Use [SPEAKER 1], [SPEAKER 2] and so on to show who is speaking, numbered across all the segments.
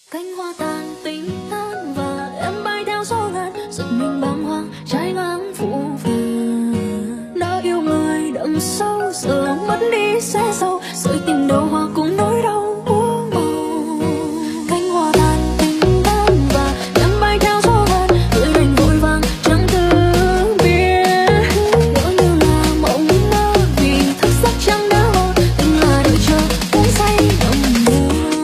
[SPEAKER 1] Cánh hoa tàn tình tan và em bay theo gió ngàn, giật mình bàng hoàng trái ngang phủ vàng. Đã yêu người đậm sâu giờ mất đi sẽ sâu, sợi tình đầu hoa cùng nỗi đau úa màu. Cánh hoa tàn tình tan và em bay theo gió ngàn, người đành vội vàng chẳng từ biết. Ngỡ như là mộng mơ vì thức giấc chẳng đã ho, tình là đợi chờ uống say nồng nàn.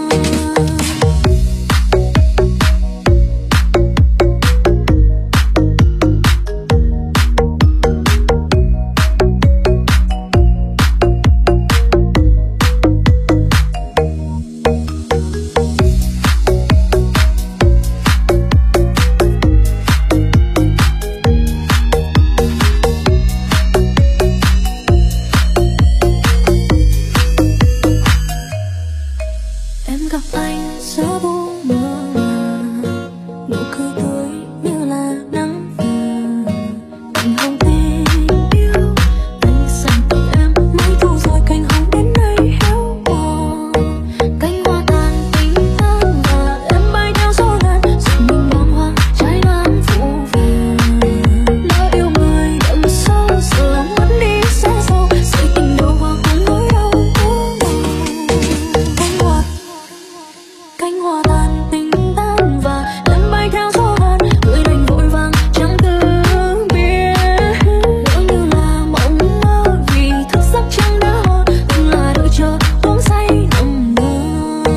[SPEAKER 1] Em gặp anh giữa vô mơ màng, nụ cười tươi như là nắng vàng. Cành hồng tình yêu anh dành tặng em, mấy thu rồi cành hồng đến nay héo mòn. Cánh hoa tàn tình tan và em bay theo gió ngàn, giật mình bàng hoàng trái ngang phủ vàng. Đã yêu người đậm sâu giờ mất đi sẽ sâu, sợi tình đầu hoa cùng nỗi đau úa màu. Cánh hoa tàn tình tan và em bay theo gió ngàn, người đành vội vàng chẳng từ biết. Ngỡ như là mộng mơ vì thức giấc chẳng đã ho, từng là đợi chờ uống say nồng nàn.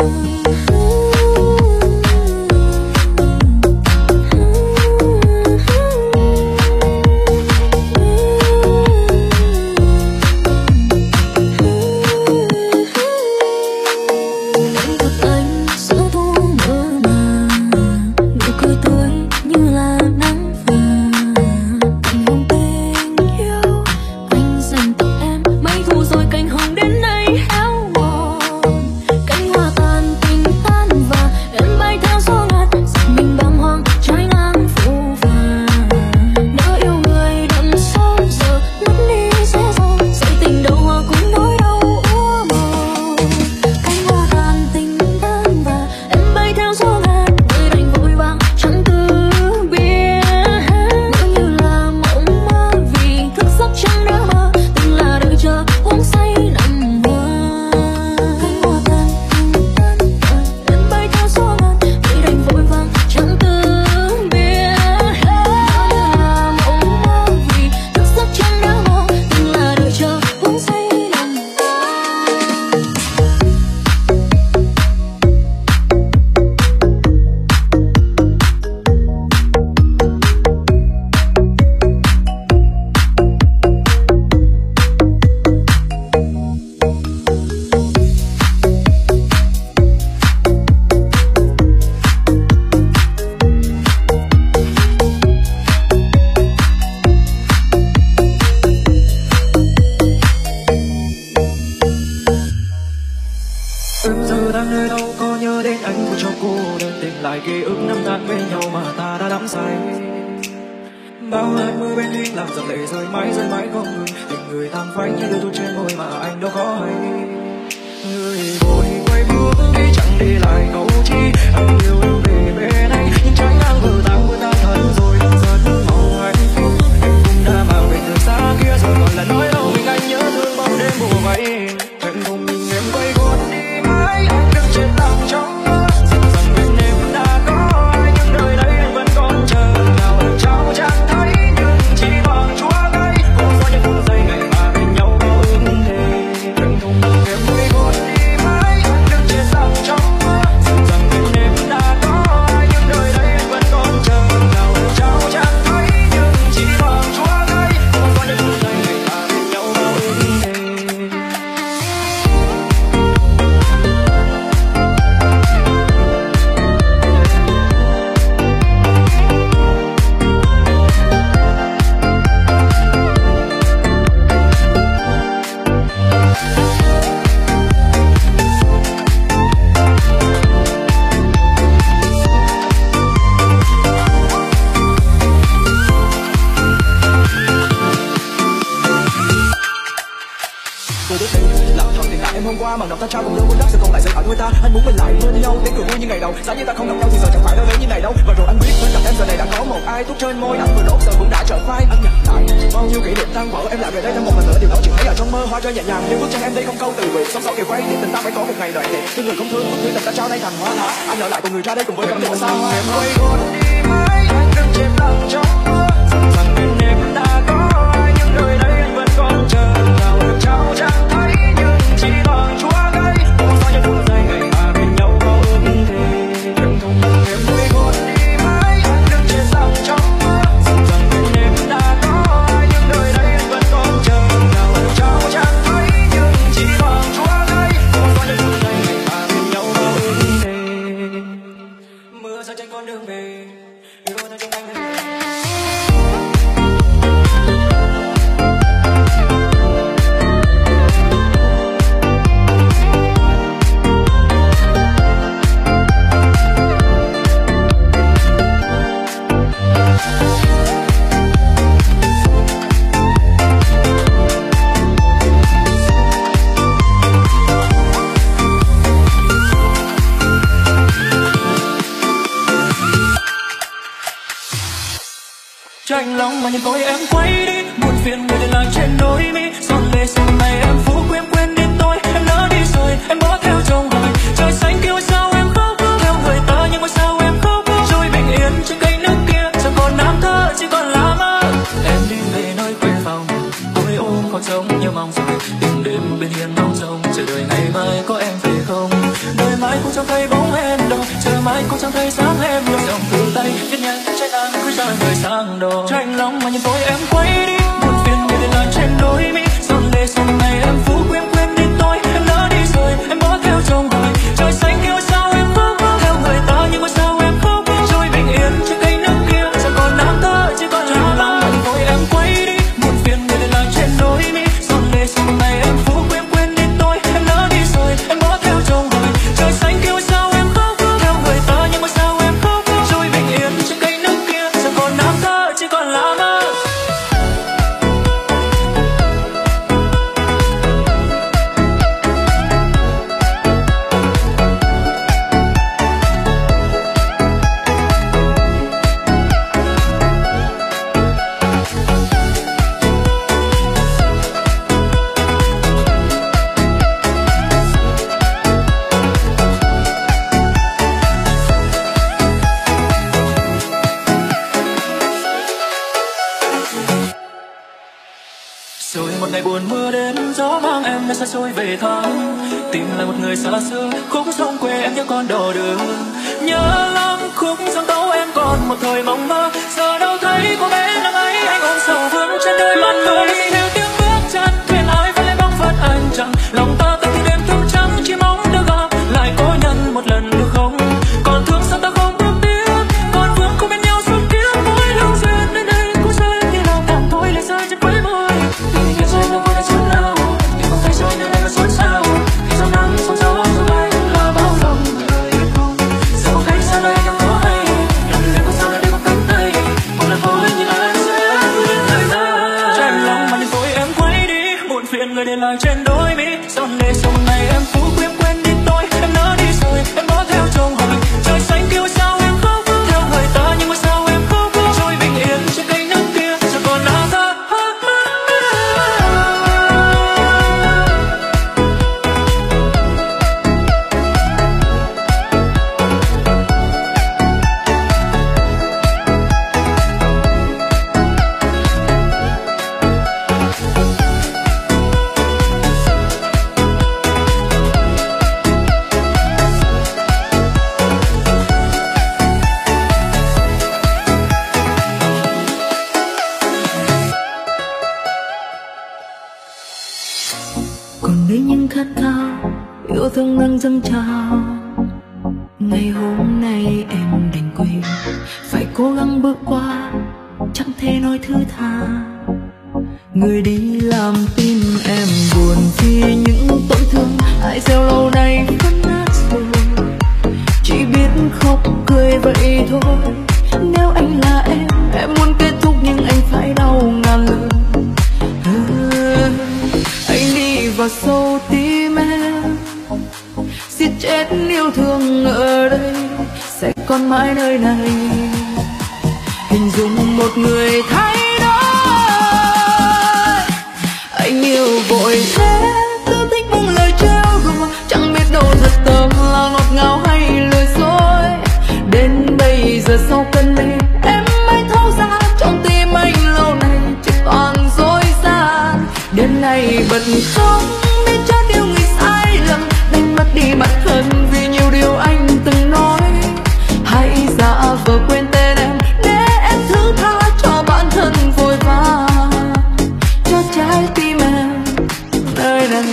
[SPEAKER 1] Em gặp anh giữa thu mơ màng, nụ cười tươi như là nắng vàng. Cành hồng tình yêu anh dành tặng em, mấy thu rồi cành hồng đến nay héo mòn. Cánh hoa tàn tình tan và em bay theo gió ngàn, giật mình bàng hoàng trái ngang phủ vàng. Đã yêu người đậm sâu giờ mất đi sẽ sâu, sợi tình đầu hoa cùng nỗi đau úa màu. Cánh hoa tàn tình tan và em bay theo gió ngàn, người đành vội vàng chẳng từ biết. Ngỡ như là mộng mơ vì thức giấc chẳng đã mơ, từng là đợi chờ uống say nồng nàn. Cánh hoa tàn tình tan và em bay theo gió ngàn, người đành vội vàng chẳng từ biết. Ngỡ như là mộng mơ vì thức giấc chẳng đã mơ, từng là đợi chờ uống say nồng nàn.
[SPEAKER 2] Em giờ đang nơi đâu, có nhớ đến anh không cho cô đơn, tìm lại ký ức năm tháng bên nhau mà ta đã đắm say. Bao hạt mưa bên hình làm dòng lệ rơi mãi không ngừng, tình người tàn phai như đôi thuốc trên môi mà anh đâu có hay. Người vội quay bước đi chẳng để lại câu chi, anh yêu em về bên anh nhưng trái ngang vừa tan thân rồi dần dần mong hạnh phúc. Em cũng đã mang về từ xa kia rồi còn là nỗi đau mình anh nhớ thương bao đêm bùa vây. Em không mình em quay gót đi mãi, anh đứng trên lòng trong mơ, rằng bên em đã có ai nhưng đời đây anh vẫn còn chờ. Nào ở trao chẳng thấy nhưng chỉ bằng chúa gây cô có những phút giây ngày mà bên nhau có ước thề. Em không mình em quay gót đi mãi, anh đứng trên lòng trong mơ, rằng bên em đã có ai nhưng đời đây anh vẫn còn chờ. Nào ở trao chẳng thấy nhưng chỉ bằng chúa gây cô có những phút giây ngày mà bên nhau có ước thề.
[SPEAKER 3] Tôi biết mình làm tròn tình cảm em hôm qua, bằng đọc ta trao cùng đôi môi đắp sẽ không lại rơi áo
[SPEAKER 2] người ta. Anh muốn mình lại bên nhau tiếng cười vui như ngày đầu. Giá như ta không gặp nhau thì giờ chẳng phải đau đớn như này đâu. Và rồi anh biết bên cạnh em giờ này đã có một ai thuốc trên môi anh vừa đốt giờ cũng đã trở phai. Anh nhặt lại bao nhiêu kỷ niệm tan vỡ, em lại về đây thêm một lần nữa. Điều đó chỉ thấy ở trong mơ, hoa rơi nhẹ nhàng như bước chân em đây không câu từ biệt. Sóng sau kề quay thì tình ta phải có một ngày đoạn thiệt. Thương người không thương, thương tình ta trao đây thành hoa lá. Anh ở lại cùng người ra đây cùng với cảm niệm xa hoa. Em quay gót đi mãi, anh đừng chìm lặng trong mưa. Rằng bên em đã có ai nhưng nơi đây anh vẫn còn chờ. Nào được trao chẳng thấy nhưng chỉ toàn chúa gây. Ôm sao những phút giây ngày ta bên nhau có ước thề. Đừng không em quay gót đi mãi, anh đừng chìm lặng trong mưa. Rằng bên em đã có ai nhưng nơi đây anh vẫn còn chờ. Nào được trao chẳng thấy nhưng chỉ toàn chúa gây. Ôm sao những phút giây ngày ta bên nhau có ước thề. Mưa rơi trên con đường về, yêu thương trong anh về. Tranh lòng mà nhìn tôi em quay đi, buồn phiền người để lại trên đôi mi. Giọt lệ dòng này em phũ quên đi tôi, em lỡ đi rồi em bỏ theo chồng rồi. Trời xanh kêu sao em khóc theo người ta nhưng mà sao em khóc rồi bình yên trên cây nước kia chẳng còn nam thơ chỉ còn lá mơ. Em đi về nơi quê phòng, tôi ôm còn trống như mong rồi từng đêm bên hiên ngóng trông chờ đợi ngày mai có em về không. Đợi mãi cũng chẳng thấy bóng em đâu, chờ mãi cũng chẳng thấy sáng em đâu. Dòng từ tay viết nhanh trái nắng cứ ra người sang đồ. Tranh lòng mà nhìn tôi em quay đi, buồn phiền người để lại trên đôi mi. Giọt lệ dòng này em phũ quên đi tôi, em lỡ đi rồi em bỏ theo chồng rồi. Trời xanh kêu sao em khóc theo người ta nhưng mà sao em khóc rồi bình yên trên cây nước kia chẳng còn nam thơ chỉ còn lá lòng mà nhìn tôi em quay đi, buồn phiền người để lại trên đôi mi. Giọt lệ dòng này em phũ quên đi tôi, em lỡ đi rồi em bỏ theo chồng rồi. Trời xanh kêu sao em khóc theo người ta nhưng mà sao em khóc rồi bình yên trên cây nước kia chẳng còn nam thơ chỉ còn lá mơ. Rồi một ngày buồn mưa đến, gió mang em nơi xa xôi về thăm, tìm lại một người xa xưa. Khúc sông quê em nhớ con đồ đường, nhớ lắm khúc sông tấu em còn một thời mộng mơ. Giờ đâu thấy cô bé năm ấy, anh ôm sầu vương trên đôi màn mưa. Đi theo tiếng bước chân thuyền ai vẫn lấy bóng phật anh chẳng. Lòng ta từng đêm thức trắng chỉ mong được gặp lại cố nhân một lần được không. Còn thương sao ta không bước tiếp, còn vương không bên nhau suốt kiếp. Mỗi lâu duyên đến đây cũng rơi như lòng càng thôi lại rơi trên cuối môi. Tình yêu đâu có chút nào, tình không thấy rơi nơi đây là xốn xao. Khi gió nắng sóng gió rồi bay là bao lòng đời không. Giờ không thấy xa đây em có hay, lòng người có sao đây có cánh tay. Một lần thôi nhưng anh sẽ quên lời ta. Tranh lòng mà nhìn tôi em quay đi, buồn phiền người để lại trên đôi mi. Giọt lệ dòng này em phũ quên đi tôi, em lỡ đi rồi em bỏ theo chồng rồi. Trời xanh kêu sao em khóc theo người ta nhưng mà sao em khóc rồi bình yên trên cây nước kia chẳng còn lá thơ.
[SPEAKER 1] Còn đây những khát khao yêu thương đang dâng trào. Ngày hôm nay em đành quên, phải cố gắng bước qua, chẳng thể nói thứ tha. Người đi làm tim em buồn vì những tổn thương ai gieo lâu nay vẫn nát rồi. Chỉ biết khóc cười vậy thôi. Nếu anh là em muốn kết thúc nhưng anh phải đau ngàn lần. Anh đi vào sâu tim em, siết chết yêu thương ở đây sẽ còn mãi nơi này. Hình dung một người thay đổi, anh yêu vội thế cứ thích buông lời trêu đùa, chẳng biết đâu thật tâm là ngọt ngào hay lời dối. Đến bây giờ sau cơn mê em mới thấu ra trong tim anh lâu nay chỉ toàn dối gian. Đêm nay bật khóc biết cho điều người sai lầm, đánh mất đi bản thân vì nhiều điều anh từng nói. Hãy giả vờ quên tên em để em thứ tha cho bản thân vội vã, cho trái tim em nơi này.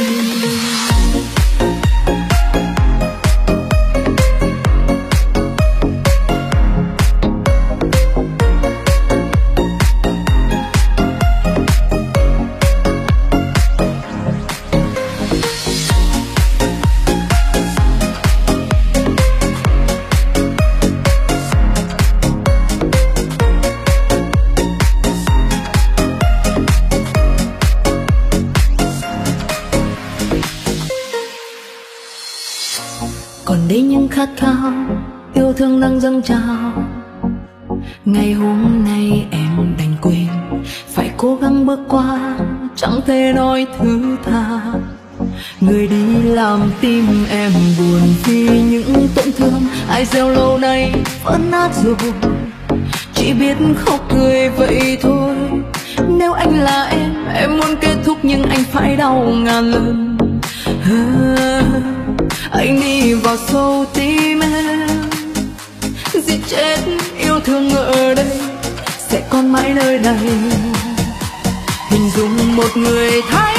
[SPEAKER 1] Còn đây những khát khao yêu thương đang dâng trào, ngày hôm nay em đành quên, phải cố gắng bước qua, chẳng thể nói thứ tha. Người đi làm tim em buồn vì những tổn thương ai gieo lâu nay vỡ nát rồi, chỉ biết khóc cười vậy thôi. Nếu anh là em muốn kết thúc nhưng anh phải đau ngàn lần. Anh đi vào sâu tim em, giết chết yêu thương ở đây sẽ còn mãi nơi này. Hình dung một người thay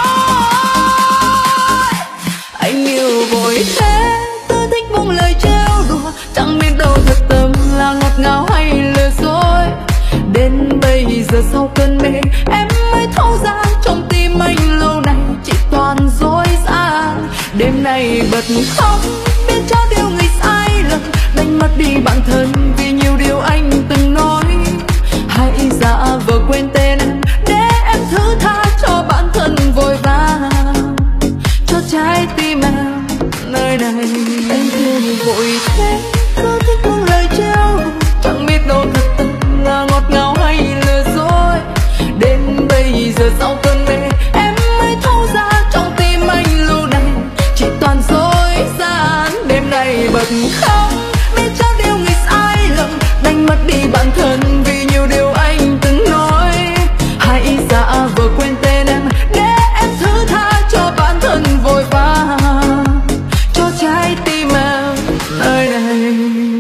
[SPEAKER 1] đổi, anh yêu vội thế cứ thích buông lời trêu đùa, chẳng biết đâu thật tâm là ngọt ngào hay lừa dối. Đến bây giờ sau cơn mê em mới thấu ra trong tim anh lâu nay chỉ toàn dối gian. Đêm nay bật khóc biết cho điều người sai lầm, đánh mất đi bản thân vì nhiều điều anh từng nói. Hãy giả vờ quên tên em để em thứ tha cho bản thân vội vã, cho trái tim em nơi này. Anh thương vội thế cứ thích buông lời trêu, chẳng biết đâu thật tâm là ngọt ngào hay lừa dối. Đến bây giờ sau cơn mê em mới thấu ra trong tim anh lâu nay chỉ toàn dối gian. Đêm nay bật khóc biết cho điều người sai lầm, đánh mất đi bản thân vì nhiều điều anh từng nói. Hãy giả vờ quên tên em để em thứ tha cho bản thân vội vã, cho trái tim em nơi này.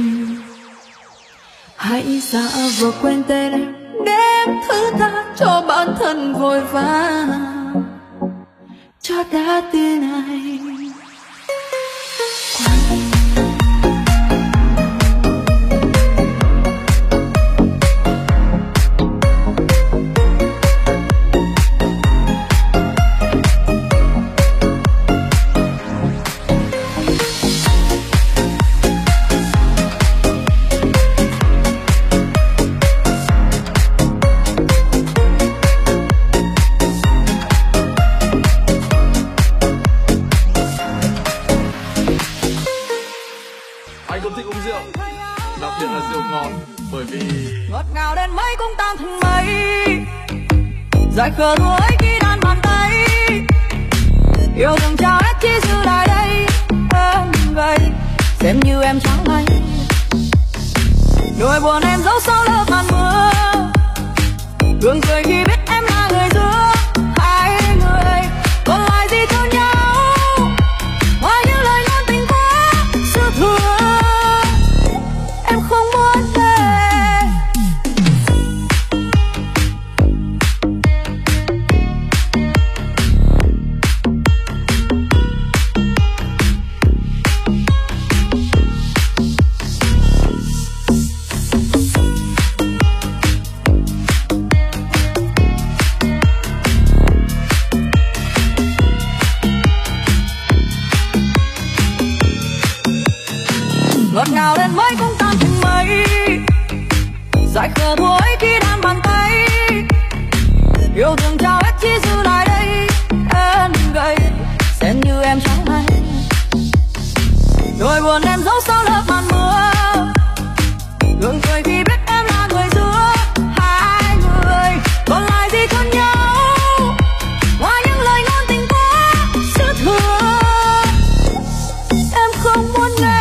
[SPEAKER 1] Hãy giả vờ quên tên em để em thứ tha cho bản thân vội vã, cho trái tim này.
[SPEAKER 3] Ngọt ngào đến mấy cũng tan thành mây, dài khờ thua ấy khi đan bàn tay. Yêu thương trao hết chỉ giữ lại đây em vậy, xem như em chẳng hay. Nỗi buồn em giấu sau lớp màn mưa, gương cười khi biết em là người giữa hai người. Còn lại gì cho nhau ngoài những lời ngôn tình quá xưa thừa, em không muốn về. Ngọt ngào đến mấy cũng tan thành mây, dài khờ thua ấy khi đan bàn tay. Yêu thương trao hết chỉ giữ lại đây em gầy, xem như em chẳng hay. nỗi buồn em giấu sau lớp màn mưa. Gượng cười khi biết em là người giữa hai người, còn lại gì thân nhau ngoài những lời ngôn tình quá dư thừa. Em không muốn nghe.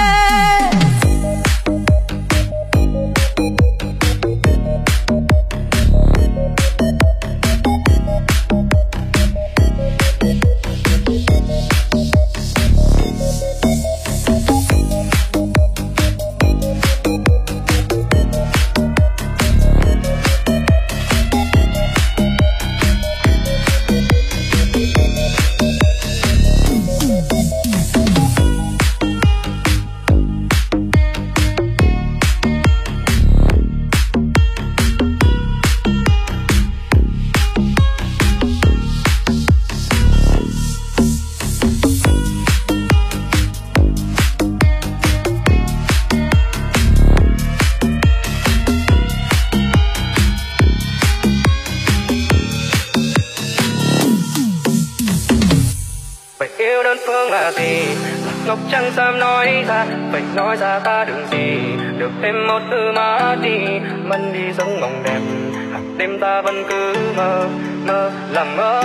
[SPEAKER 2] Ngọc trắng xám nói ra, vậy nói ra ta đừng gì, được thêm một thứ mà đi, mất đi giấc mộng đẹp, hàng đêm ta vẫn cứ mơ, mơ làm mơ.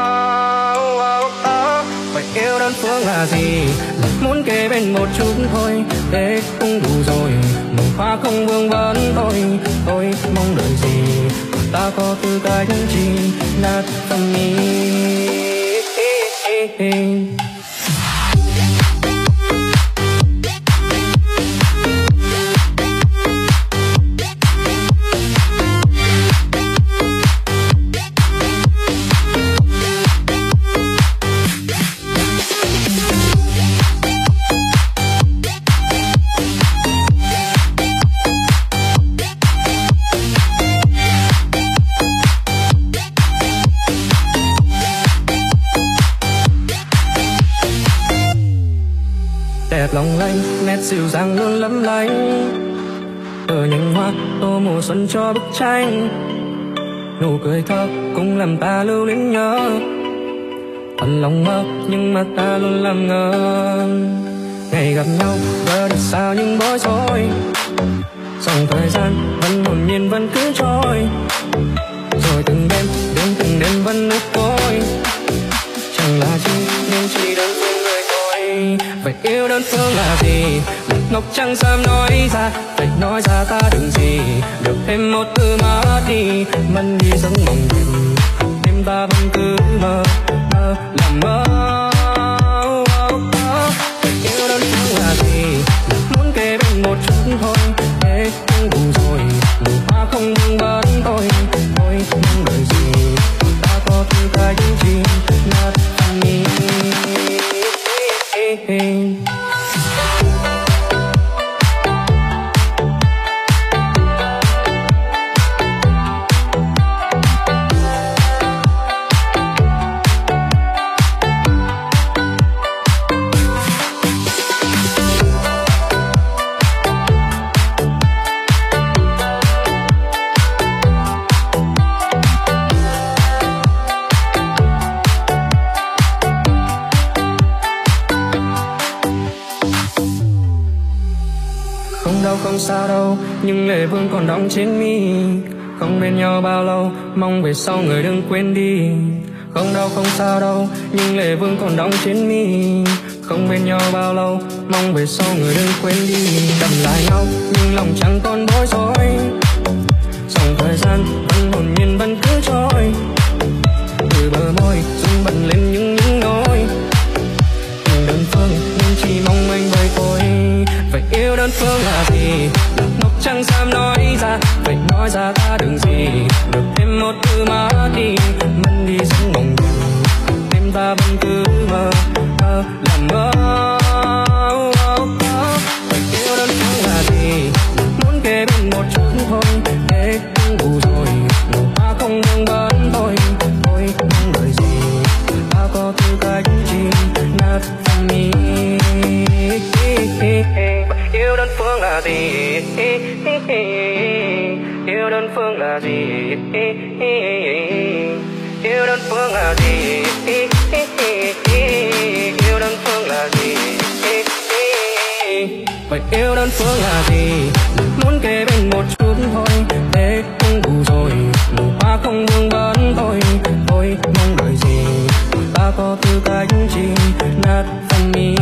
[SPEAKER 2] Vậy yêu đơn phương là gì, là muốn kề bên một chút thôi, thế cũng đủ rồi, màu hoa không vương vấn thôi, tôi mong đợi gì, ta có tư cách chi, nát tâm ý.
[SPEAKER 3] Đẹp lòng lanh, nét dịu dàng luôn lấp lánh, ở nhành hoa tô mùa xuân cho bức tranh, nụ cười thơ cũng làm ta lưu luyến nhớ, phần lòng mơ nhưng mà ta luôn làm ngơ. Ngày gặp nhau giờ được sao nhưng bối rối, dòng thời gian vẫn hồn nhiên vẫn cứ trôi, rồi từng đêm vẫn ước tối, chẳng là chi nên chỉ đơn phương người thôi. Vậy yêu đơn phương là gì, ngọc trắng xám nói ra, vậy nói ra ta đừng gì, được thêm một thứ mà đi, mất đi giấc mộng đẹp, đêm ta vẫn cứ mơ, mơ làm mơ. Vậy yêu đơn phương là gì, muốn kề bên một chút thôi, thế cũng đủ rồi, nụ hoa không vương vấn thôi, thôi mong đợi gì, ta có tư cách chi, nát tâm ý. Không sao đâu, nhưng lệ vương còn đọng trên mi. Không bên nhau bao lâu, mong về sau người đừng quên đi. Không đau không sao đâu, nhưng lệ vương còn đọng trên mi. Không bên nhau bao lâu, mong về sau người đừng quên đi. Cầm lại nhau, nhưng lòng chẳng còn bối rối. Dòng thời gian vẫn hồn nhiên vẫn cứ trôi. Từ bờ môi rung bật lên những nỗi. Tình đơn phương nhưng chỉ mong anh với tôi. Vậy yêu đơn phương là gì? Ngọc trắng xám nói ra, vậy nói ra ta đừng gì. Được thêm một thứ mà đi, mất đi giấc mộng đêm ta vẫn cứ mơ, mơ làm mơ. Vậy yêu đơn phương là gì? Muốn kề bên một chút thôi, thế cũng đủ rồi. Nụ hoa không vương vấn thôi, thôi mong đợi gì. Ta có tư cách chi, nát tâm ý. Yêu đơn phương là gì? Yêu đơn phương là gì? Yêu đơn phương là gì? Yêu đơn phương là gì?
[SPEAKER 2] vậy yêu đơn phương là gì? Muốn kề bên một chút thôi, thế cũng đủ rồi. Nụ hoa không vương vấn tôi mong đợi gì? Ta có tư cách chi nát phần mi.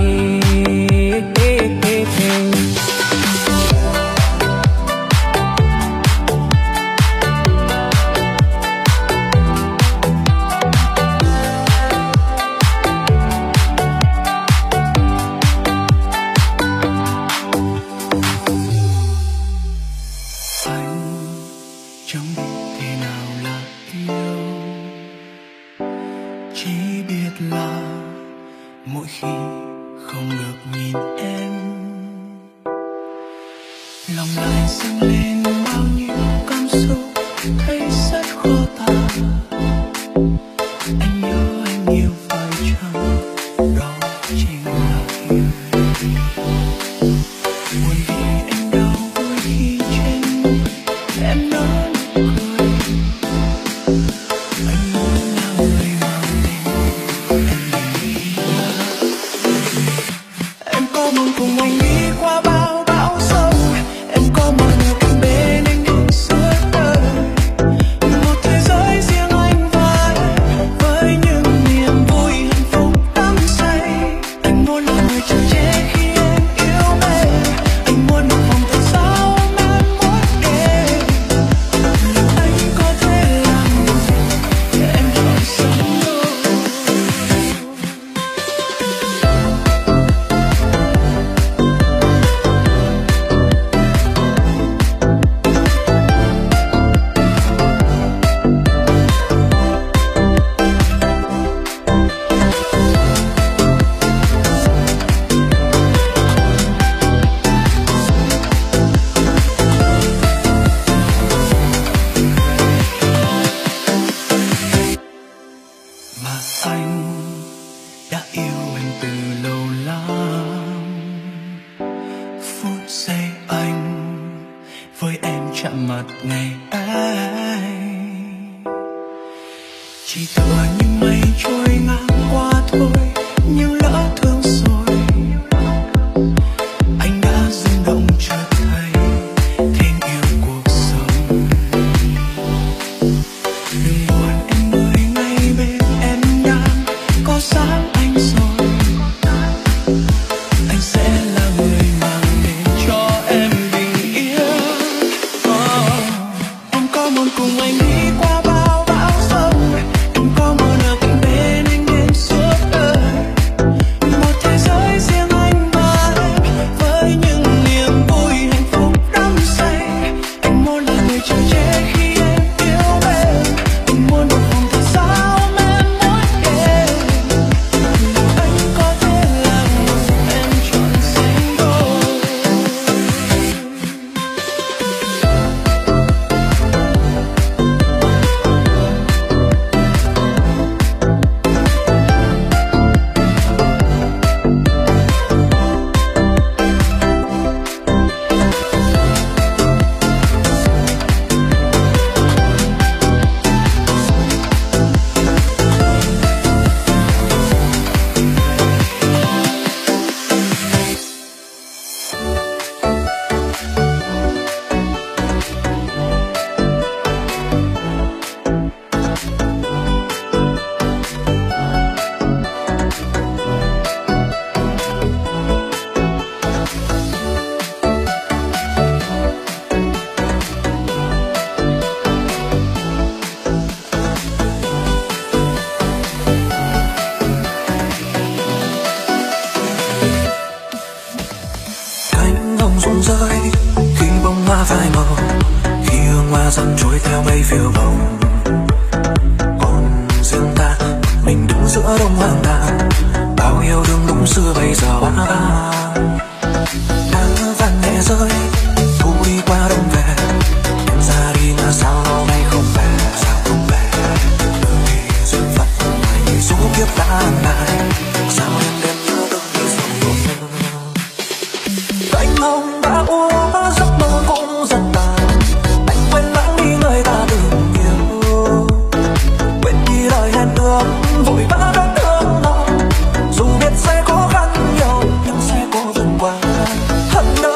[SPEAKER 1] Hận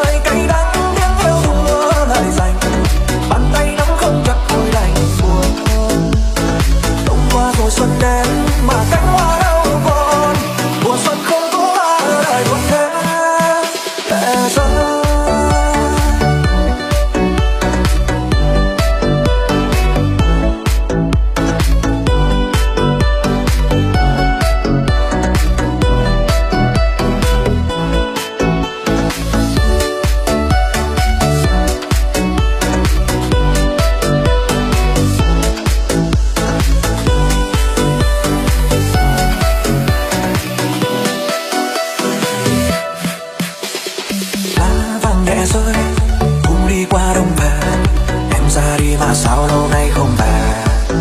[SPEAKER 2] sao lâu nay không về.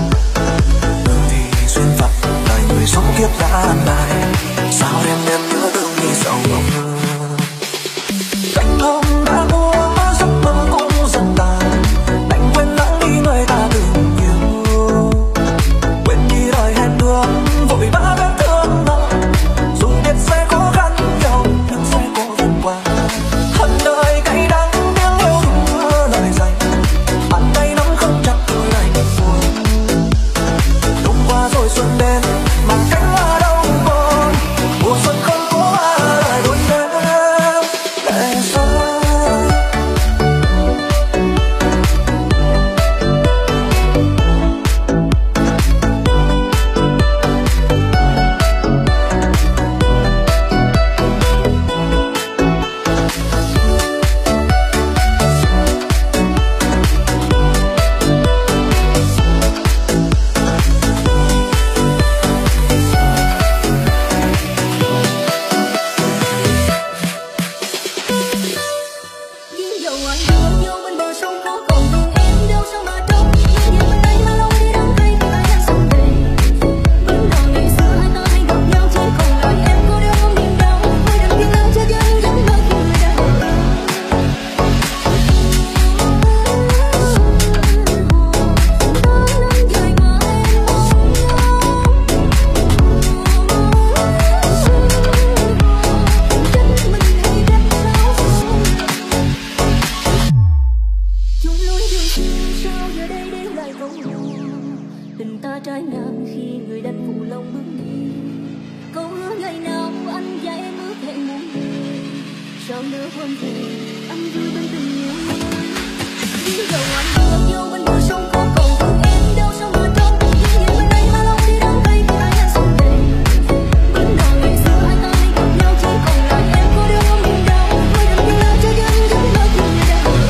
[SPEAKER 2] Vì duyên phận đời người số kiếp đã lại, sao đêm đêm nhớ thương như sầu mộng. Cánh hôm đã qua giấc mơ cũng dần tàn, đành quên lãng đi người ta từng yêu. Quên đi lời hẹn ước vội vã vết thương nặng, dù biết sẽ khó khăn nhau nhưng sẽ cố vượt qua. Hận đời cay đắng tiếng yêu thương lời dành, bàn tay nắm không chặt tôi đành buồn. Đông qua rồi xuân đến mà cánh hoa đâu còn, mùa xuân không có ai đôi đêm lệ rơi.
[SPEAKER 1] Nhưng dầu anh đưa vô bên bờ sông có còn thương em đâu sao mà trông. Nhưng giờ bên đây mà lâu đi đắng cay vì ai đang sống đầy. Vẫn đò ngày xưa hai ta hay gặp nhau chỉ còn lại em cô đơn ôm niềm đau. Tôi đành kiên lặng cho dân giấc mơ khi người đã ở. Chung lối đường xưa sao giờ đây đêm lại không buồn. Tình ta trái ngang khi người đành phụ lòng bước đi. Câu hứa ngày nào anh và em ước hẹn muôn người, sao nỡ quên về anh vui bên tình nhiều người. Nhưng dầu anh đưa vô bên bờ sông có còn thương em đâu sao mà trông. Nhưng giờ bên đây mà lâu đi đắng cay vì ai đang sống đầy. Vẫn đò ngày xưa hai ta hay gặp nhau chỉ còn lại em cô đơn ôm niềm đau. Tôi đành kiên lặng cho dân giấc mơ khi người đã ở.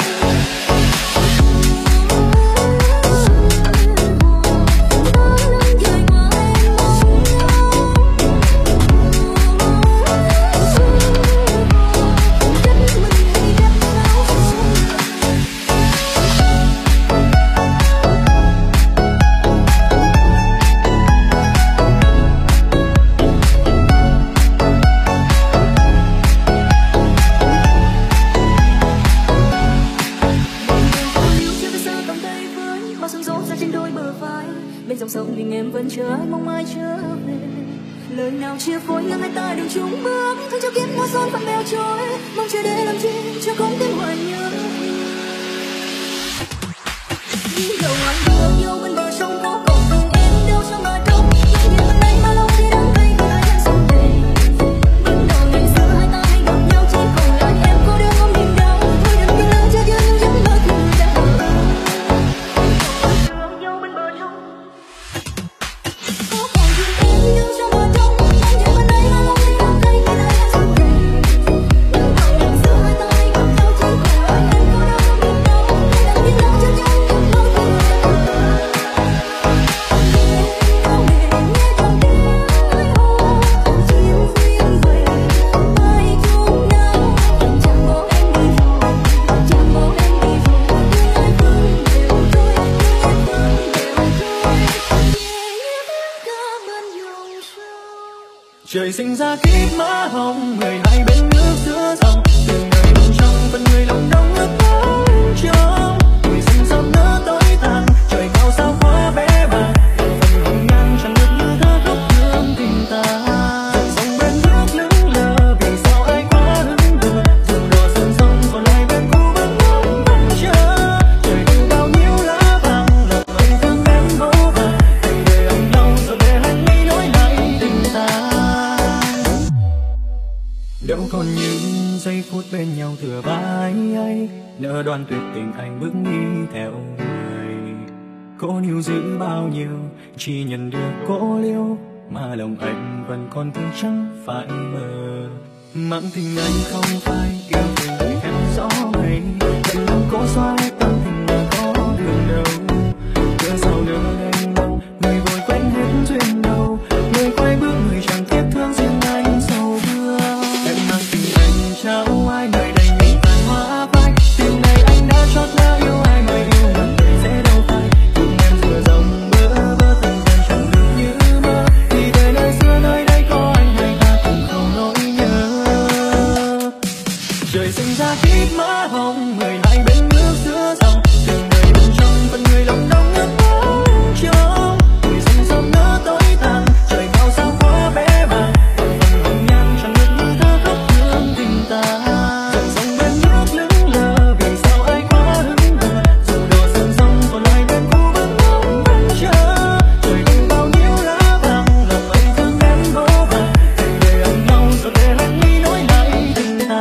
[SPEAKER 1] Bên dòng sông mình em vẫn chờ ai mong ai trở về. Lời nào chia phối nhưng hai ta đường chung bước, thương cho kiếp mùa xuân vẫn bèo trôi. Mong chờ để làm chi cho không tiếng hoài nhớ. Nhưng dầu anh đưa vô bên bờ sông có còn thương em đâu sao mà trông. Nhưng giờ bên đây mà lâu đi đắng cay vì ai đang sống đầy. Vẫn đò ngày xưa hai ta hay gặp nhau chỉ còn lại em cô đơn ôm niềm đau. Tôi đành kiên lặng cho dân giấc mơ khi người đã ở. Vô bên bờ sông có còn thương em đâu sao mà trông. Nhưng giờ bên đây mà lâu đi đắng cay vì ai đang sống đầy. Vẫn đò ngày xưa hai ta hay gặp nhau chỉ còn lại em cô đơn ôm niềm đau. Tôi đành kiên lặng cho dân giấc mơ khi người đã ở. Đau để nghe trong tiếng ai hò chim phiên về mai chung nào. Chẳng bỏ em đi rồi, chẳng bỏ em đi rồi. Nhưng ai vẫn đều trôi, nhưng ai vẫn đều trôi. Nhẹ nhẹ tiếng ca bên dòng sông.
[SPEAKER 2] Trời sinh ra kiếp má hồng, người hai bên nước giữa dòng. Từng ngày bên trong phần người lòng đông ước bóng trông. Người xanh xăm nỡ tối tàn, trời cao sao quá bé bàng. Phần hồng ngang chẳng được như thơ khóc thương tình ta. Dòng sông bên nước lững lờ, vì sao ai quá hững hờ. Dù đò sông sông còn lại bên cũ vẫn ngóng vẫn chờ. Trời đưa bao nhiêu lá vàng, lòng anh thương em vô vàn. Tình đời anh đau rồi để anh đi nối lại tình ta. Đâu còn những giây phút bên nhau thừa vai ấy, nỡ đoan tuyệt tình anh bước đi theo người. Cố níu giữ bao nhiêu, chỉ nhận được cố liêu, mà lòng anh vẫn còn thương chẳng phải mơ. Mặn tình anh không phải yêu tình lời em gió mây, vẫn lòng cố xoay tâm tình mà có đường đâu. Cớ sao nỡ đành lòng, người vội quên hết duyên đầu. Người quay bước người chẳng tiếc thương riêng anh sầu vương. Em mang tình anh trao ai người đầy những tàn hoa phai. Tình này anh đã chót lỡ yêu ai mà yêu một người dễ Trời sinh ra kiếp má hồng, người hai bên nước giữa dòng, từng đời bên trong phần người lòng đông ước mong trông. Tuổi xuân sớm nỡ tối tàn, trời cao sao quá bé bàng, phần hồng nhan chẳng được như thơ khóc thương tình ta. Dòng sông bên nước lững lờ, vì sao ai quá hững hờ, dù đò sông sông còn lại bên cũ vẫn mong vẫn chờ. Trời đêm bao nhiêu lá vàng, lòng anh thương em vô vàng, tình đời ấm nhau rồi để lần đi nối lại tình ta.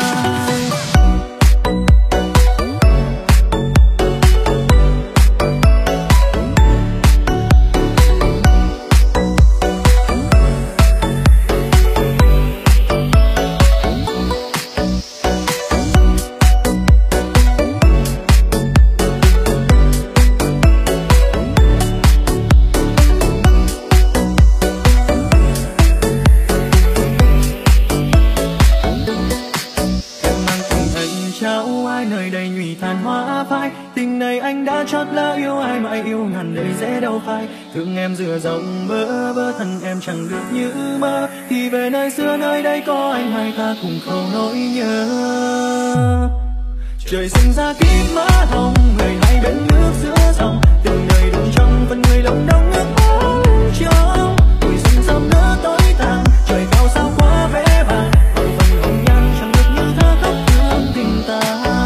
[SPEAKER 2] Nơi đây nhụy tàn hoa phai, tình này anh đã chót lỡ yêu ai mà yêu ngàn đời dễ đâu phai. Thương em dừa dòng bơ vơ, thân em chẳng được như mơ, thì về nơi xưa nơi đây có anh hai ta cùng khâu nỗi nhớ. Trời sinh ra kiếp má hồng, người hai bên nước giữa dòng, từng đời đụng trong phần người lòng đông ước mong trông. Tuổi xuân sớm nỡ tối tàn, trời cao sao quá bé bàng, còn phần hồng nhan chẳng được như thơ khóc thương tình ta.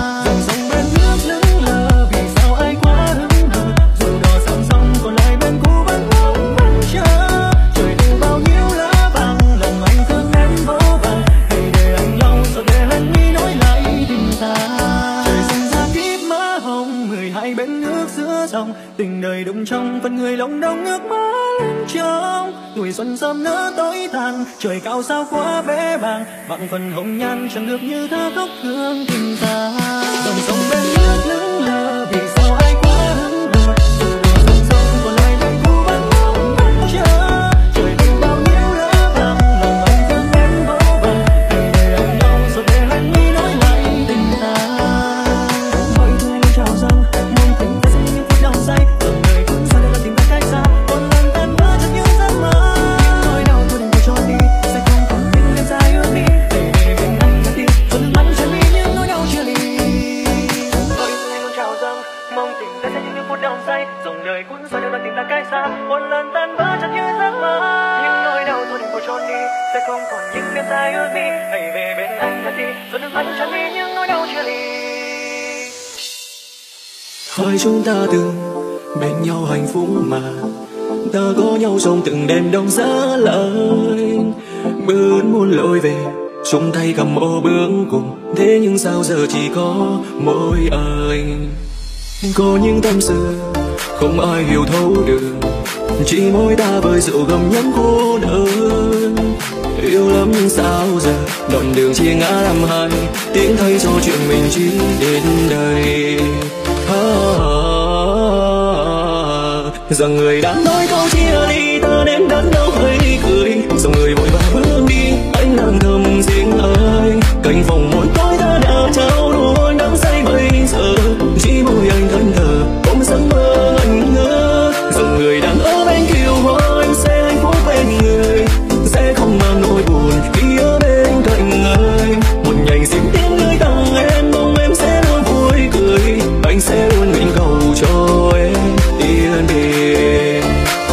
[SPEAKER 2] Tình đời đụng trong phần người lòng đông ước mơ lên trong. Tuổi xuân sớm nỡ tối tàn, trời cao sao quá bé bàng, bằng phần hồng nhan chẳng được như thơ khóc thương tình ta. Dòng sông bên nước lững lờ, vì sao ai quá hững hờ, dù đò sông sông còn lại bên cũ vẫn mong vẫn chờ. Trời đêm bao nhiêu lá vàng, lòng anh thương em vô vàng, tình đời ấm nhau rồi để lần đi nói lại tình ta. Mọi người luôn chào rằng mong tình ta sẽ như phút đau say, dòng đời cũng sao để lần tình ta cách xa, còn lần tan vỡ trong những giấc mơ. Những nỗi đau thôi đừng để cho đi, sẽ không còn những đêm dài ước đi, để về bên anh cả tim, rồi nước mắt tràn mi những nỗi đau chia ly. Mọi người luôn chào rằng mong tình ta sẽ như những phút đau say, dòng đời cũng sao để lần tình ta cách xa, còn lần tan vỡ trong những giấc mơ. Những nỗi đau thôi đừng để cho đi, sẽ không còn những đêm dài ước đi, hãy về bên anh cả tim, rồi nước mắt tràn mi những nỗi đau chia ly.
[SPEAKER 4] Hỏi chúng ta từng bên nhau hạnh phúc mà, ta có nhau trong từng đêm đông giá lạnh. Bước muốn lội về, chung tay cầm ô bước cùng, thế nhưng sao giờ chỉ có mỗi anh. Có những tâm sự không ai hiểu thấu được, chỉ mỗi ta với rượu gầm nhắm cô đơn. Yêu lắm nhưng sao giờ đoạn đường chia ngã làm hai, tiếng thay cho chuyện mình chỉ đến đây. Rằng người đang nói câu chia ly, ta đến đắn đau hơi cười, dòng người vội vã bước đi, anh đang thầm riêng anh. Cánh phòng mỗi tối ta đã trao đùa nắng say bây giờ, chỉ môi anh thân thờ ôm giấc mơ ngẩn ngơ. Dòng người đang ở bên kiều hoa, anh sẽ hạnh phúc bên người, sẽ không mang nỗi buồn khi ở bên cạnh anh. Một nhành xin tiếng người tặng em, mong em sẽ luôn vui cười, anh sẽ luôn nguyện cầu cho em yên bình.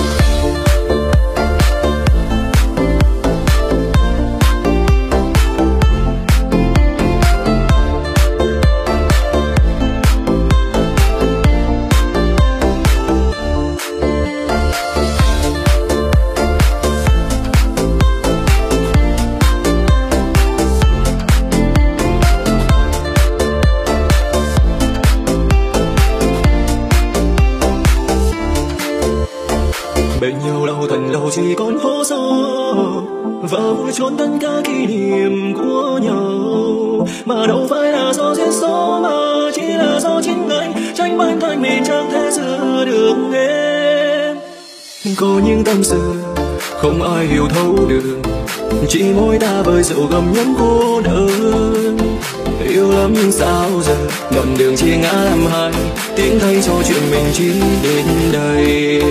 [SPEAKER 4] Bên nhau lâu thành lâu chỉ còn hố sâu, và vui trốn tất cả kỷ niệm của nhau. Mà đâu phải là do duyên số, mà chỉ là do chính anh tránh bản thân mình chẳng thể giữ được em. Có những tâm sự không ai hiểu thấu được, chỉ mỗi ta với rượu gầm nhấm cô đơn. Yêu lắm nhưng sao giờ đoạn đường chia ngã làm hai, tiếng thay cho chuyện mình chỉ đến đây.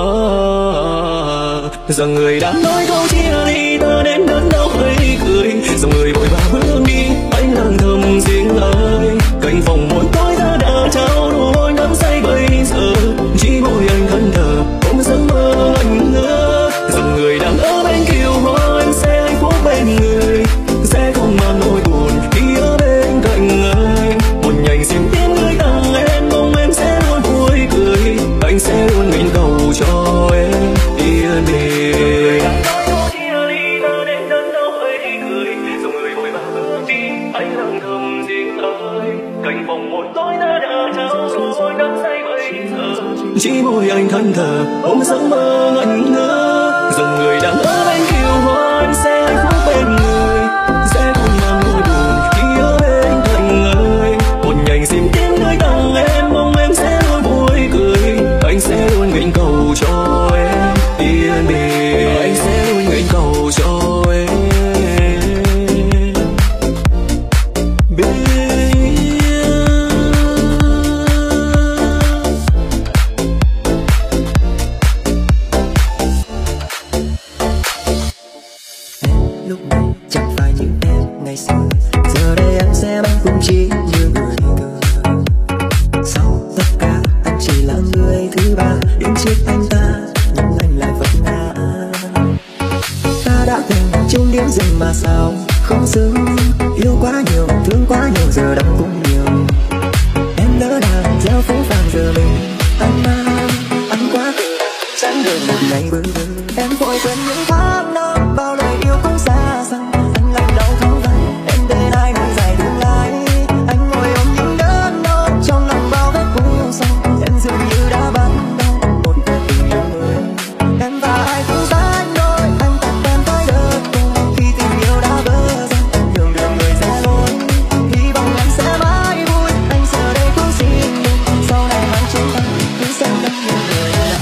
[SPEAKER 4] Rằng người đang nói câu chia ly, ta đến đớn đau hơi cười, dòng người vội vã bước đi, anh lặng thầm riêng ơi. Cạnh phòng một tối ta đã trao đổi nắm say bây giờ, chỉ môi anh thẫn thờ ôm giấc mơ anh ngỡ. Dòng người đang ở bên kiều hoa, anh sẽ hạnh phúc bên người, sẽ không mang nỗi buồn khi ở bên cạnh anh. Một nhành sim tiếng người tặng em, mong em sẽ luôn vui cười, anh sẽ luôn nguyện cầu cho em yên bình. Anh lặng thầm riêng ơi, cạnh phòng một tối ta đã trao rồi đắm say bây giờ, chỉ môi anh thẫn thờ ôm giấc mơ anh ngỡ. Dòng người đang ở bên kiều hoa, anh sẽ hạnh phúc bên người, sẽ không mang nỗi buồn khi ở bên cạnh anh. Một nhành sim tiếng người tặng em, mong em sẽ luôn vui cười, anh sẽ luôn nguyện cầu cho em yên bình, anh sẽ luôn nguyện cầu cho em.
[SPEAKER 5] Lúc này chẳng phải như em ngày xưa, giờ đây em xem anh cũng chỉ như người thường. Sau tất cả anh chỉ là người thứ ba, đến trước anh ta nhưng anh lại vấp ngã. Ta đã từng chung điểm dừng mà sao không xứng, yêu quá nhiều thương quá nhiều giờ đau cũng nhiều. Em lỡ đàn gieo phố phàng giờ mình ăn mang, ăn quá từ chẳng được một ngày bữa. Em vội quên những tháng năm bao lời yêu cũng xa xăm, anh lạnh đau thấu vai em để lại nỗi dài tương lai. Anh ngồi ôm những đớn đau trong lòng bao vết cũ sâu, em dường như đã bắt đầu một cuộc tình yêu mới. Em và ai cũng sánh đôi, anh tặng em tới đời khi tình yêu đã vỡ ra, đường đường người ra lối. Hy vọng em sẽ mãi vui, anh giờ đây cũng xin đừng sau này mang trên tay cứ xem đất như người lạ.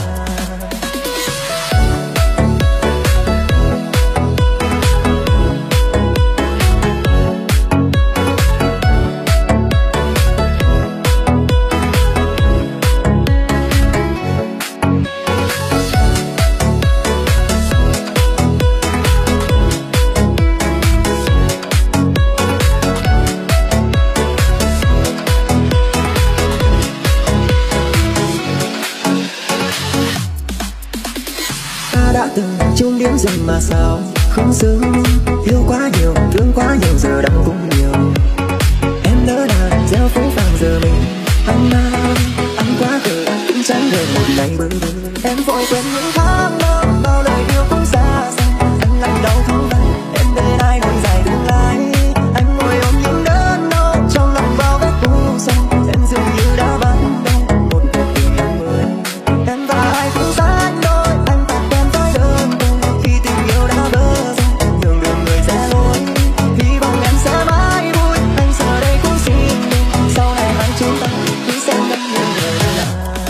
[SPEAKER 5] Đã từng chung điểm dừng mà sao không xứng, yêu quá nhiều thương quá nhiều giờ đau cũng nhiều. Em lỡ đàn gieo phố phàng giờ mình ăn mang, ăn quá từ cũng chẳng được một ngày bữa. Em vội quên những tháng năm bao lời yêu cũng xa xăm, anh lạnh đau thấu vai em để lại nỗi dài tương lai. Anh ngồi ôm những đớn đau trong lòng bao vết cũ sâu, em dường như đã bắt đầu một cuộc tình yêu mới. Em và ai cũng sánh đôi, anh tặng em tới đơn tôi khi tình yêu đã vỡ ra, nhường đường người ra lối. Hy vọng em sẽ mãi vui, anh giờ đây cũng xin đừng sau này mang chúng ta cứ xem đất như người lạ.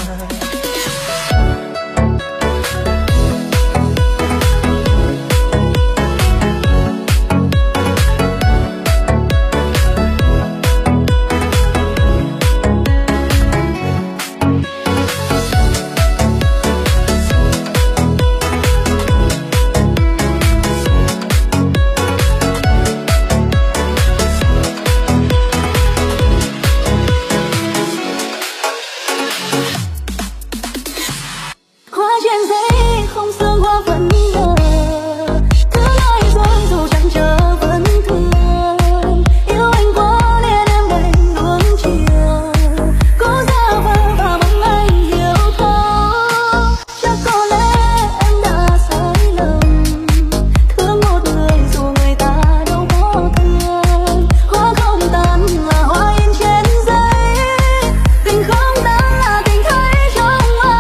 [SPEAKER 1] Hoa trên giấy không sương hoa vẫn nở, thứ nói dối dù chẳng chờ vẫn thương. Yêu anh quá nên em đành nuông chiều, cố giả vờ và mong anh hiểu thấu. Chắc có lẽ em đã sai lầm, thương một người dù người ta đâu có thương. Hoa không tàn là hoa in trên giấy, tình không tàn là tình thấy trong mơ.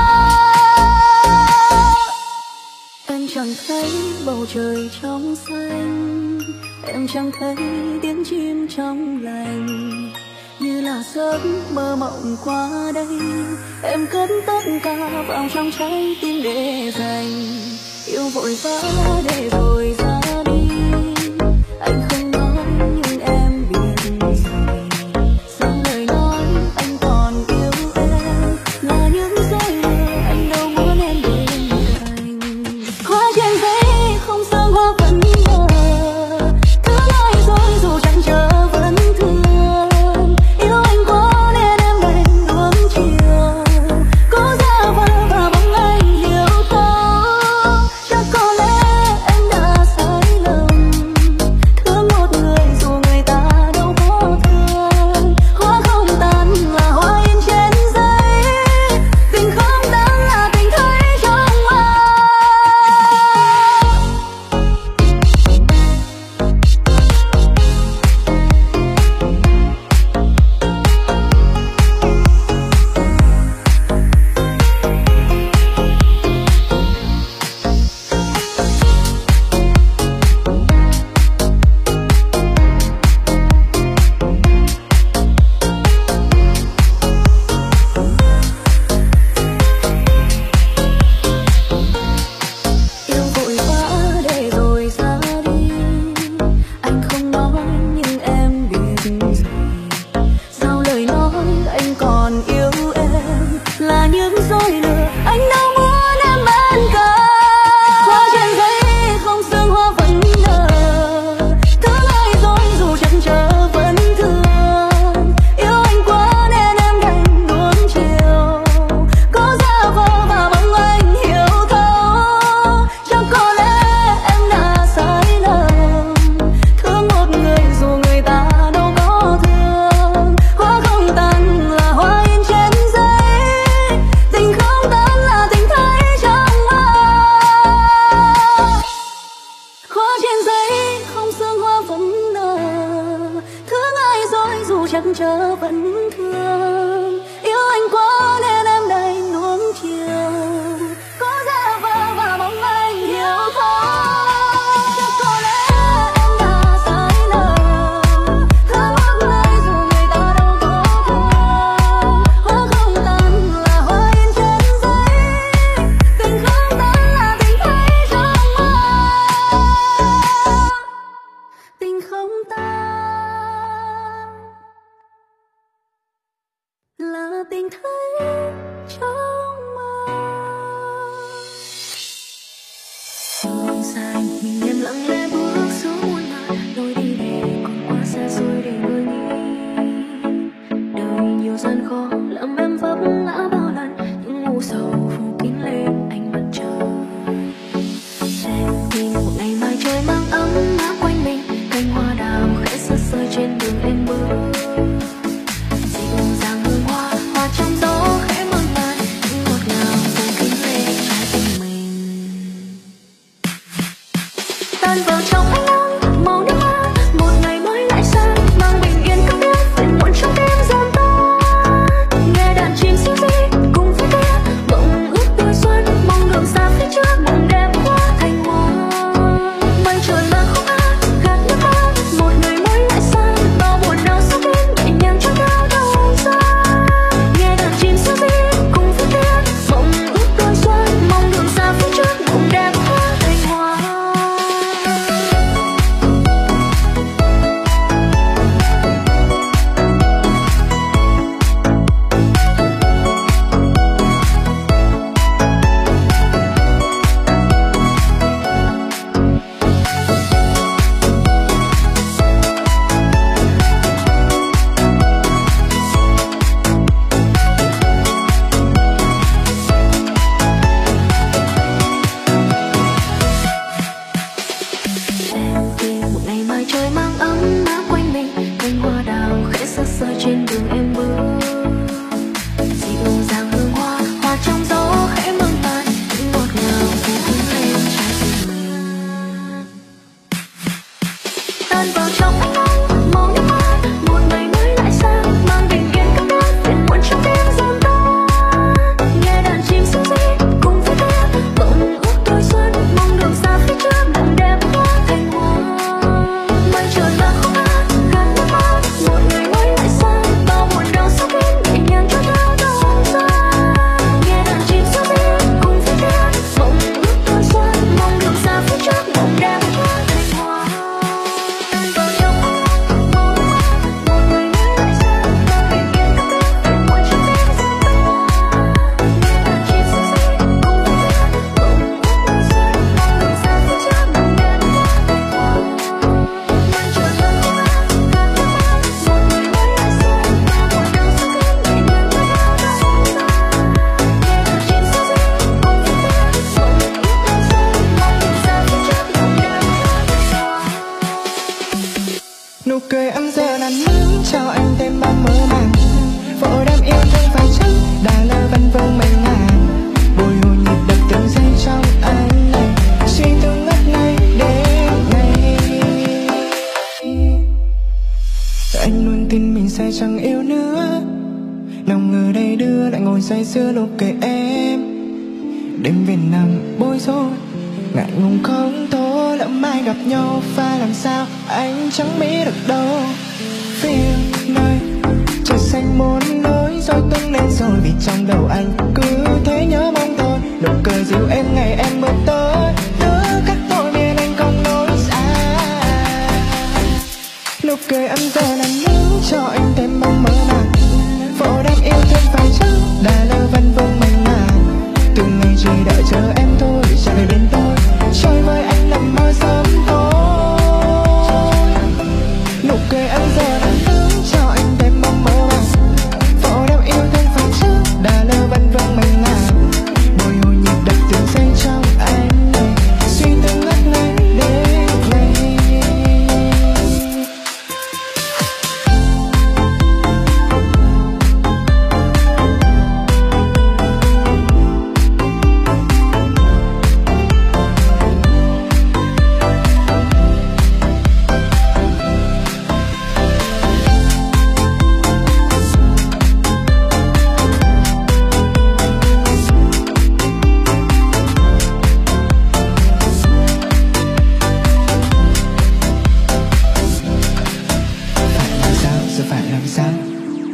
[SPEAKER 1] Em chẳng thấy bầu trời trong xanh, em chẳng thấy tiếng chim trong lành, như là giấc mơ mộng qua đây. Em cất tất cả vào trong trái tim để dành, yêu vội vã để rồi ra đi. Anh không nói nhưng em biết sau lời nói anh còn yêu em, là những giây mơ anh đâu muốn em bên cạnh. Hoa trên giấy không sương hoa vẫn nở, thứ nói chắc chở vẫn thương. Yêu anh quá nên em đành nuông chiều, có giả vờ và mong anh hiểu thôi. Chắc có lẽ em đã sai lầm, hứa lời dù người ta đâu có thương. Hoa không tàn là hoa in trên giấy, tình không tàn là tình thấy trong mơ. Tình không tàn là tình thấy trong mơ. Đường dài mình em lặng lẽ bước xuống muôn vàn lối đi để còn quá xa xôi để người nghĩ. Đời nhiều gian khó làm em vấp ngã bao lần, những u sầu phủ kín lên ánh mặt trời. Em tin một ngày mai trời mang ấm áp quanh mình, cánh hoa đào khẽ sớt rơi trên đường em bước. Dịu dàng hương hoa hoa trong gió khẽ mơn man, những ngọt ngào phủ kín lên trái tim mình. Tan vào trong ánh nắng màu nước mắt, một ngày mới lại sang mang bình yên cất biết phiền muộn trong đêm dần tắt. Nghe đàn chim xinh xinh cùng với tiếng mộng ước tuổi xuân, mong đường xa phía trước mộng đẹp hóa thành hoa. Mây trời mang khúc hát gạt nước mắt, một ngày mới lại sang bao buồn đau sắp đến nhẹ nhàng cho nhau đầu ra. Nghe đàn chim xinh xinh cùng với tiếng mộng ước tuổi xuân, mong đường xa phía trước mộng đẹp hóa thành hoa. Em tin một ngày mai trời mang ấm áp quanh mình, cánh hoa đào khẽ sớt rơi trên đường em bước. Dịu dàng hương hoa hoa trong gió khẽ mơn man, những ngọt ngào phủ kín lên trái tim mình. Tan vào trong ánh nắng màu nước mắt, một ngày mới lại sang mang bình yên cất biết phiền muộn trong đêm dần tắt. Nghe đàn chim xinh xinh cùng với tiếng mộng ước tuổi xuân, mong đường xa phía trước mộng đẹp hóa thành hoa. Mây trời mang khúc hát gạt nước mắt, một ngày mới lại sang bao buồn đau sắp đến nhẹ nhàng cho nhau đầu ra. Nghe đàn chim xinh xinh cùng với tiếng mộng ước tuổi xuân, mong đường xa phía trước mộng đẹp hóa thành hoa. Tan vào trong ánh nắng màu nước mắt, một ngày mới lại sang mang bình yên cất biết phiền muộn trong đêm dần tắt. Nghe đàn chim xinh xinh cùng với tiếng mộng ước tuổi xuân, mong đường xa phía trước mộng đẹp hóa thành hoa. Mây trời mang khúc hát gạt nước mắt, một ngày mới lại sang bao buồn đau sắp đến nhẹ nhàng cho nhau đầu ra. Nghe đàn chim xinh xinh cùng với tiếng mộng ước tuổi xuân, mong đường xa phía trước mộng đẹp hóa thành hoa.
[SPEAKER 5] Nụ cười ăn giờ nắn nắng chào anh thêm bao mơ màng, vội đam yêu thương phải chắc đã lỡ vẫn vương mấy ngàn. Bồi hồi nhịp đập từng giây trong anh này, suy tư ngất ngây đêm ngày. Anh luôn tin mình sẽ chẳng yêu nữa, nào ngờ đây đưa lại ngồi say sưa lúc kể em. Đêm về nằm bối rối, ngại ngùng không thôi, lỡ mai gặp nhau phải làm sao anh chẳng biết được đâu. Phía nơi trời xanh muốn lối rồi tung lên rồi, vì trong đầu anh cứ thế nhớ mong thôi. Nụ cười dịu em ngày em bước tới, đỡ cách tôi miền anh không lối xa. Nụ cười em giờ là nắng cho anh thêm mong mơ màng, vội đam yêu thương phải chắc đã lỡ vẫn vương mình ngàn. Từ ngày chỉ đợi chờ em thôi, trả lời bên tôi chơi với anh nằm mơ sớm thôi. Nụ cười em giờ là nắng cho anh thêm mong mơ màng, vội đam yêu thương phải chắc đã lỡ vẫn vương mình ngàn. Bồi hồi nhịp đập từng giây trong anh này, suy tư ngất ngây đêm ngày.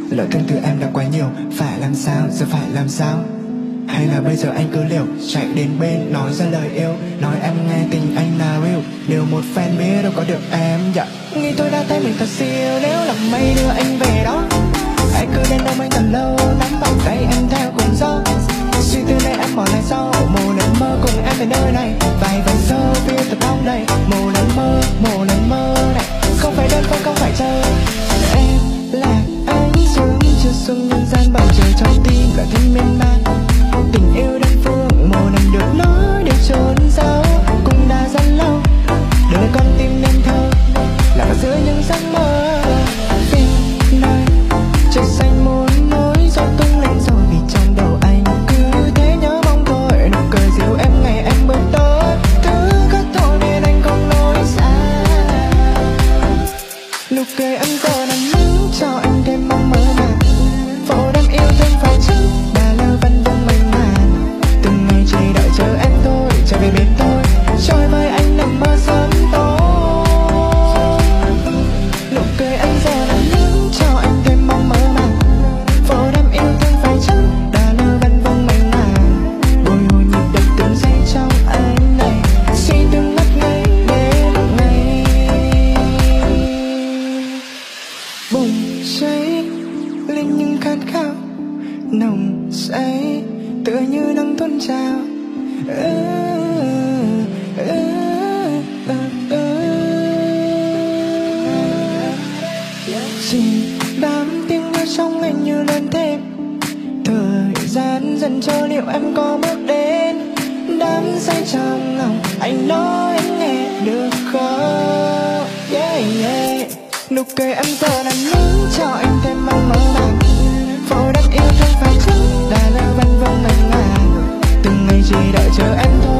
[SPEAKER 5] Lời thương từ em đã quá nhiều, phải làm sao, giờ phải làm sao? Hay là bây giờ anh cứ liều chạy đến bên nói ra lời yêu, nói em nghe tình anh là real, điều một fan biết đâu có được em. Dạ nghĩ tôi đã thấy mình thật siêu, nếu là mây đưa anh về đó, hãy cứ đến đâu anh thật lâu, nắm bàn tay em theo cùng gió. Suy tư này em bỏ lại sau, một lần mơ cùng em tới nơi này, vài vần thơ viết thật đong đầy. Một lần mơ này, không phải đơn phương, không phải chờ. Em là ánh sớm chưa xuống nhân gian, bầu trời trong tim là thêm miên man. Tình yêu đơn phương, một lần được nói được trốn giấu, cũng đã rất lâu. Đời con tim nên thơ, là ở giữa những giấc mơ. Vì nơi trời xanh muốn nói gió tung lên rồi, vì trong đầu anh cứ thế nhớ mong thôi. Nụ cười dịu em ngày anh bước tới, thứ khắc thôi nên anh không nói xa. Nụ cười em giờ đang nắng cho anh thêm mong mơ màng, phố đêm yêu thương phải chăng đã lơ vân vân mênh mang. Từng ngày chỉ đợi chờ em thôi, trở về bên tôi, trôi với anh nằm mơ sớm tối. Nụ cười em giờ đang nắng cho anh thêm mong mơ màng, phố đêm yêu thương phải chăng đã lơ vân vân mênh mang. Bồi hồi nhịp đập từng giây trong anh này, suy tư mất ngay đêm ngày. Bùng cháy lên những khát khao nồng say, tựa như nắng tuôn trào. Chỉ đám tiếng mưa trong anh như lớn thêm, thời gian dần trôi liệu em có bước đến đám say trong lòng anh nói anh nghe được không? Yeah, yeah. Nụ cười em giờ đang nắng cho anh thêm mong mơ màng, phố đêm yêu thương phải chăng đã lơ vân vân mênh mang. Từng ngày chỉ đợi chờ em thôi,